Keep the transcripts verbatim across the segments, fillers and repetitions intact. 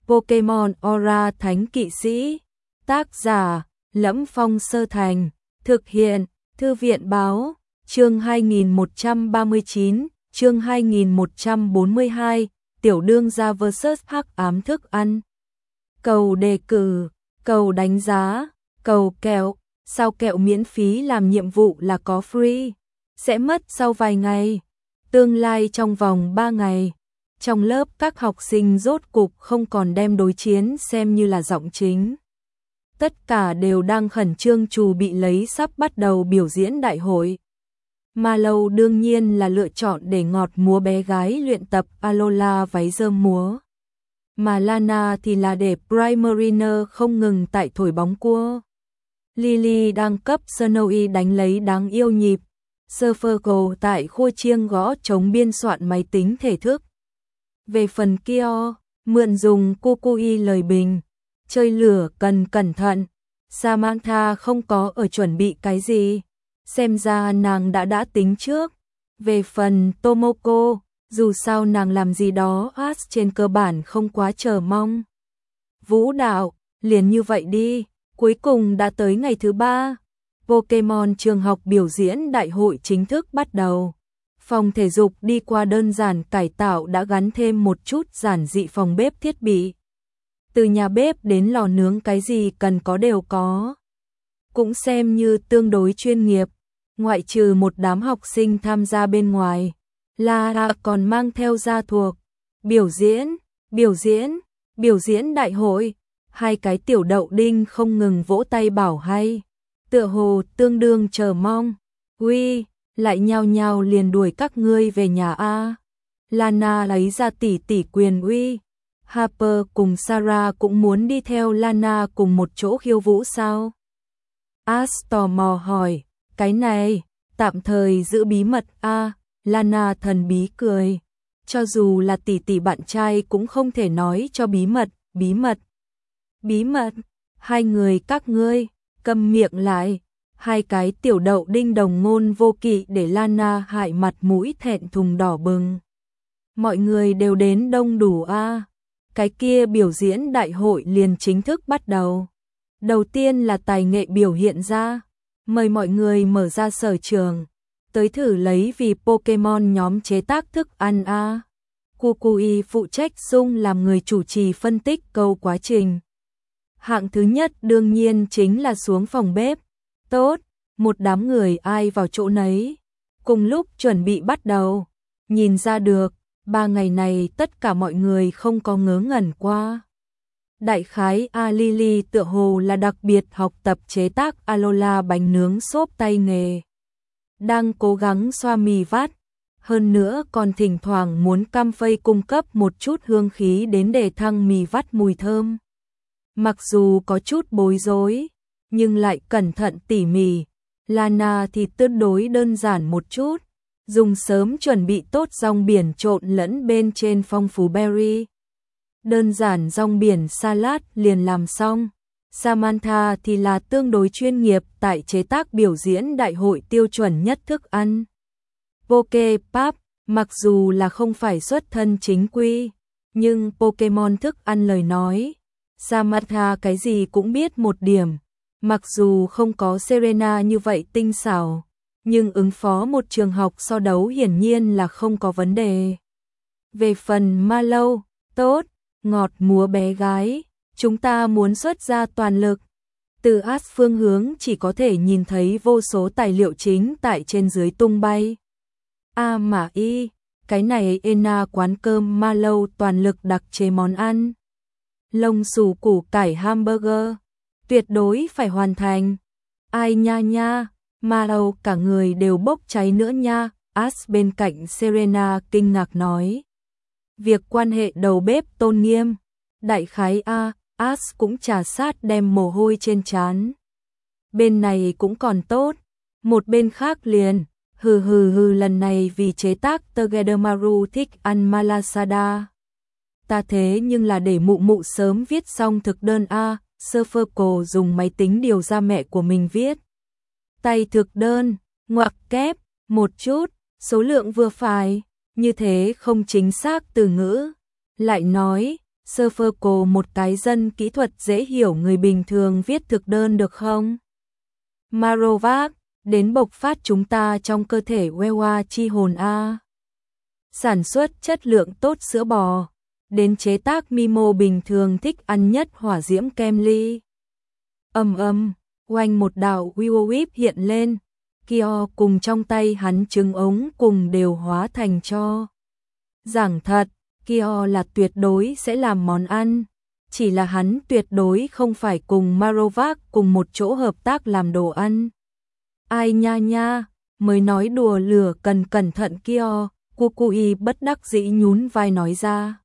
Pokemon Aura Thánh Kỵ Sĩ. Tác giả: Lẫm Phong Sơ Thành. Thực hiện: Thư viện báo. Chương hai nghìn một trăm ba mươi chín, chương hai nghìn một trăm bốn mươi hai, Tiểu đương gia versus Hắc ám thức ăn. Cầu đề cử, cầu đánh giá, cầu kẹo. Sao kẹo miễn phí làm nhiệm vụ là có free, sẽ mất sau vài ngày, tương lai trong vòng ba ngày. Trong lớp các học sinh rốt cục không còn đem đối chiến xem như là giọng chính. Tất cả đều đang khẩn trương chuẩn bị lấy sắp bắt đầu biểu diễn đại hội. Mallow đương nhiên là lựa chọn để ngọt múa bé gái luyện tập Alola váy rơm múa. Mà Lana thì là để Primariner không ngừng tại thổi bóng cua. Lily đang cấp Snowy đánh lấy đáng yêu nhịp. Surfergo tại khua chiêng gõ trống biên soạn máy tính thể thức. Về phần Kyo, mượn dùng Kukui lời bình. Chơi lửa cần cẩn thận. Samantha không có ở chuẩn bị cái gì. Xem ra nàng đã đã tính trước. Về phần Tomoko, dù sao nàng làm gì đó Ash trên cơ bản không quá chờ mong. Vũ đạo, liền như vậy đi. Cuối cùng đã tới ngày thứ ba. Pokemon trường học biểu diễn đại hội chính thức bắt đầu. Phòng thể dục đi qua đơn giản cải tạo đã gắn thêm một chút giản dị phòng bếp thiết bị. Từ nhà bếp đến lò nướng cái gì cần có đều có. Cũng xem như tương đối chuyên nghiệp. Ngoại trừ một đám học sinh tham gia bên ngoài, Lara còn mang theo gia thuộc. Biểu diễn, biểu diễn, biểu diễn đại hội. Hai cái tiểu đậu đinh không ngừng vỗ tay bảo hay. Tựa hồ tương đương chờ mong. Uy, lại nhao nhao liền đuổi các ngươi về nhà a. Lana lấy ra tỷ tỷ quyền uy. Harper cùng Sarah cũng muốn đi theo Lana cùng một chỗ khiêu vũ sao? Ash tò mò hỏi, cái này, tạm thời giữ bí mật a. Lana thần bí cười. Cho dù là tỷ tỷ bạn trai cũng không thể nói cho bí mật, bí mật. Bí mật, hai người các ngươi, câm miệng lại. Hai cái tiểu đậu đinh đồng ngôn vô kỵ để Lana hại mặt mũi thẹn thùng đỏ bừng. Mọi người đều đến đông đủ a. Cái kia biểu diễn đại hội liền chính thức bắt đầu. Đầu tiên là tài nghệ biểu hiện ra. Mời mọi người mở ra sở trường. Tới thử lấy vì Pokemon nhóm chế tác thức ăn a. Kukui phụ trách sung làm người chủ trì phân tích câu quá trình. Hạng thứ nhất đương nhiên chính là xuống phòng bếp. Tốt, một đám người ai vào chỗ nấy. Cùng lúc chuẩn bị bắt đầu. Nhìn ra được, ba ngày này tất cả mọi người không có ngớ ngẩn qua. Đại khái A Lily tựa hồ là đặc biệt học tập chế tác Alola bánh nướng xốp tay nghề. Đang cố gắng xoa mì vắt. Hơn nữa còn thỉnh thoảng muốn cam phây cung cấp một chút hương khí đến để thăng mì vắt mùi thơm. Mặc dù có chút bối rối, nhưng lại cẩn thận tỉ mỉ. Lana thì tương đối đơn giản một chút, dùng sớm chuẩn bị tốt rong biển trộn lẫn bên trên phong phú berry. Đơn giản rong biển salad liền làm xong. Samantha thì là tương đối chuyên nghiệp tại chế tác biểu diễn đại hội tiêu chuẩn nhất thức ăn. Pokepop, mặc dù là không phải xuất thân chính quy, nhưng Pokemon thức ăn lời nói. Samantha cái gì cũng biết một điểm, mặc dù không có Serena như vậy tinh xảo, nhưng ứng phó một trường học so đấu hiển nhiên là không có vấn đề. Về phần Mallow, tốt, ngọt múa bé gái, chúng ta muốn xuất ra toàn lực. Từ Ash phương hướng chỉ có thể nhìn thấy vô số tài liệu chính tại trên dưới tung bay. A à mà y, cái này Ena quán cơm Mallow toàn lực đặc chế món ăn. Lông xù củ cải hamburger, tuyệt đối phải hoàn thành. Ai nha nha, Mallow cả người đều bốc cháy nữa nha. Ash bên cạnh Serena kinh ngạc nói. Việc quan hệ đầu bếp tôn nghiêm, đại khái A, Ash cũng trà sát đem mồ hôi trên trán. Bên này cũng còn tốt, một bên khác liền, hừ hừ hừ lần này vì chế tác Together Maru thích ăn Malasada. Ta thế nhưng là để mụ mụ sớm viết xong thực đơn A, Surferco dùng máy tính điều ra mẹ của mình viết. Tay thực đơn, ngoặc kép, một chút, số lượng vừa phải, như thế không chính xác từ ngữ. Lại nói, Surferco một cái dân kỹ thuật dễ hiểu người bình thường viết thực đơn được không? Marovac, đến bộc phát chúng ta trong cơ thể Wewa chi hồn A. Sản xuất chất lượng tốt sữa bò, đến chế tác Mimo bình thường thích ăn nhất hỏa diễm kem ly. Ầm ầm, oanh một đạo Whip hiện lên, Kyo cùng trong tay hắn trứng ống cùng đều hóa thành tro. Giảng thật, Kyo là tuyệt đối sẽ làm món ăn, chỉ là hắn tuyệt đối không phải cùng Marovac cùng một chỗ hợp tác làm đồ ăn. Ai nha nha, mới nói đùa lửa cần cẩn thận Kyo, Kukui bất đắc dĩ nhún vai nói ra.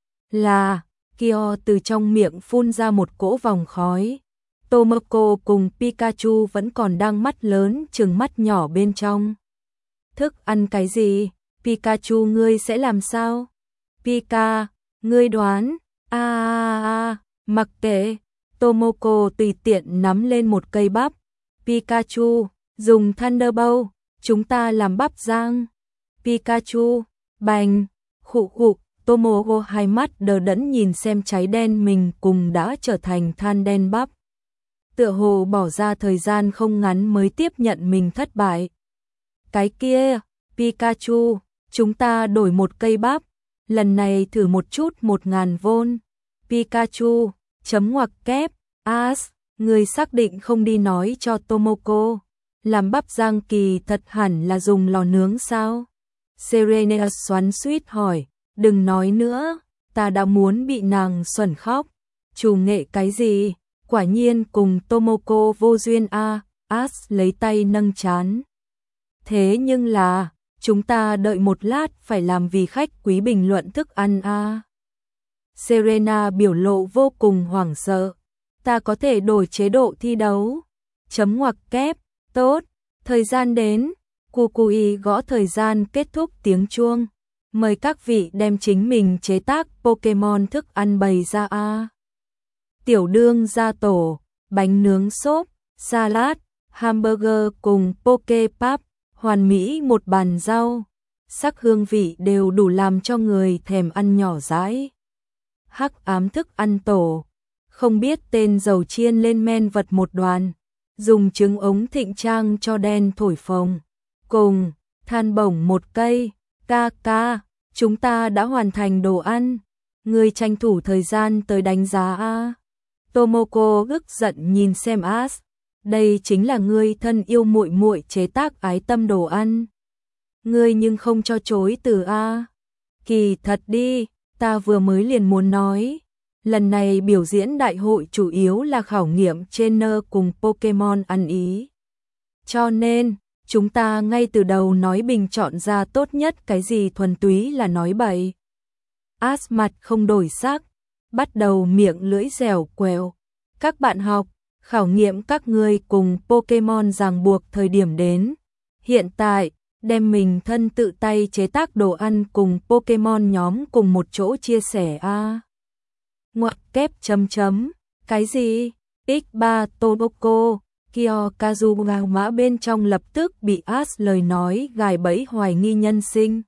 Là, Kyo từ trong miệng phun ra một cỗ vòng khói. Tomoko cùng Pikachu vẫn còn đang mắt lớn trừng mắt nhỏ bên trong. Thức ăn cái gì? Pikachu ngươi sẽ làm sao? Pika, ngươi đoán? A a a, mặc kệ. Tomoko tùy tiện nắm lên một cây bắp. Pikachu, dùng Thunderbolt, chúng ta làm bắp rang. Pikachu, bành, khụ khụ. Tomoko hai mắt đờ đẫn nhìn xem cháy đen mình cùng đã trở thành than đen bắp. Tựa hồ bỏ ra thời gian không ngắn mới tiếp nhận mình thất bại. Cái kia, Pikachu, chúng ta đổi một cây bắp, lần này thử một chút một ngàn vôn. Pikachu, chấm ngoặc kép, As, người xác định không đi nói cho Tomoko. Làm bắp rang kỳ thật hẳn là dùng lò nướng sao? Serenea xoắn xuýt hỏi, đừng nói nữa, ta đã muốn bị nàng xuẩn khóc. Chủ nghệ cái gì? Quả nhiên cùng Tomoko vô duyên a. As lấy tay nâng trán. Thế nhưng là, chúng ta đợi một lát phải làm vì khách quý bình luận thức ăn a. Serena biểu lộ vô cùng hoảng sợ. Ta có thể đổi chế độ thi đấu. Chấm ngoặc kép, tốt, thời gian đến. Kukui gõ thời gian kết thúc tiếng chuông. Mời các vị đem chính mình chế tác Pokemon thức ăn bày ra a. Tiểu đương gia tổ, bánh nướng xốp, salad, hamburger cùng Pokepap, hoàn mỹ một bàn rau, sắc hương vị đều đủ làm cho người thèm ăn nhỏ dãi. Hắc ám thức ăn tổ, không biết tên dầu chiên lên men vật một đoàn, dùng trứng ống thịnh trang cho đen thổi phồng, cùng than bổng một cây, ca ca, chúng ta đã hoàn thành đồ ăn, người tranh thủ thời gian tới đánh giá a. Tomoko ức giận nhìn xem As, đây chính là ngươi thân yêu muội muội chế tác ái tâm đồ ăn. Ngươi nhưng không cho chối từ a. Kỳ thật đi, ta vừa mới liền muốn nói, lần này biểu diễn đại hội chủ yếu là khảo nghiệm trainer cùng Pokemon ăn ý. Cho nên, chúng ta ngay từ đầu nói bình chọn ra tốt nhất cái gì thuần túy là nói bậy. As mặt không đổi sắc, bắt đầu miệng lưỡi dẻo quẹo. Các bạn học, khảo nghiệm các ngươi cùng Pokemon ràng buộc thời điểm đến. Hiện tại, đem mình thân tự tay chế tác đồ ăn cùng Pokemon nhóm cùng một chỗ chia sẻ a. À. Ngoặc kép chấm chấm, cái gì? ích ba Tomoko, Kyo Kazuma bên trong lập tức bị As lời nói gài bẫy hoài nghi nhân sinh.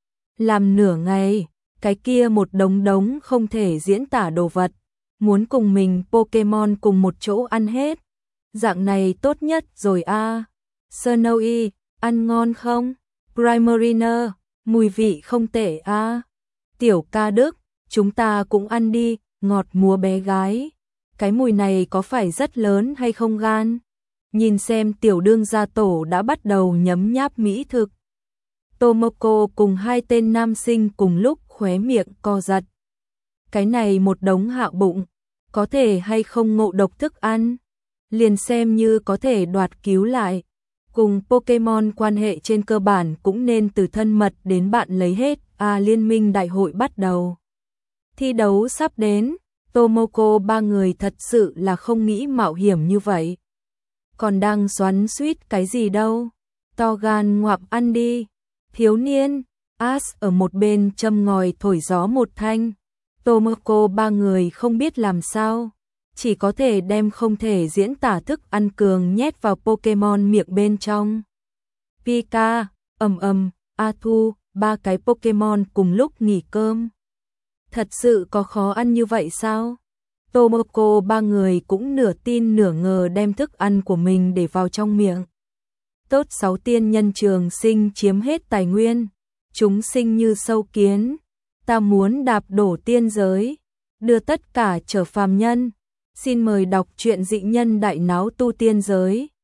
Làm nửa ngày, cái kia một đống đống không thể diễn tả đồ vật, muốn cùng mình Pokemon cùng một chỗ ăn hết. Dạng này tốt nhất rồi a. À. Snowy, ăn ngon không? Primarina, mùi vị không tệ a. À. Tiểu ca Đức, chúng ta cũng ăn đi, ngọt múa bé gái. Cái mùi này có phải rất lớn hay không gan? Nhìn xem tiểu đương gia tổ đã bắt đầu nhấm nháp mỹ thực. Tomoko cùng hai tên nam sinh cùng lúc khóe miệng co giật. Cái này một đống hạo bụng, có thể hay không ngộ độc thức ăn, liền xem như có thể đoạt cứu lại. Cùng Pokemon quan hệ trên cơ bản cũng nên từ thân mật đến bạn lấy hết. À, liên minh đại hội bắt đầu. Thi đấu sắp đến, Tomoko ba người thật sự là không nghĩ mạo hiểm như vậy. Còn đang xoắn xuýt cái gì đâu, to gan ngoạm ăn đi. Thiếu niên, As ở một bên châm ngòi thổi gió một thanh. Tomoko ba người không biết làm sao, chỉ có thể đem không thể diễn tả thức ăn cường nhét vào Pokemon miệng bên trong. Pika, ầm ầm, Athu, ba cái Pokemon cùng lúc nghỉ cơm. Thật sự có khó ăn như vậy sao? Tomoko ba người cũng nửa tin nửa ngờ đem thức ăn của mình để vào trong miệng. Tốt sáu tiên nhân trường sinh chiếm hết tài nguyên, chúng sinh như sâu kiến, ta muốn đạp đổ tiên giới, đưa tất cả trở phàm nhân. Xin mời đọc truyện Dị Nhân Đại Náo Tu Tiên Giới.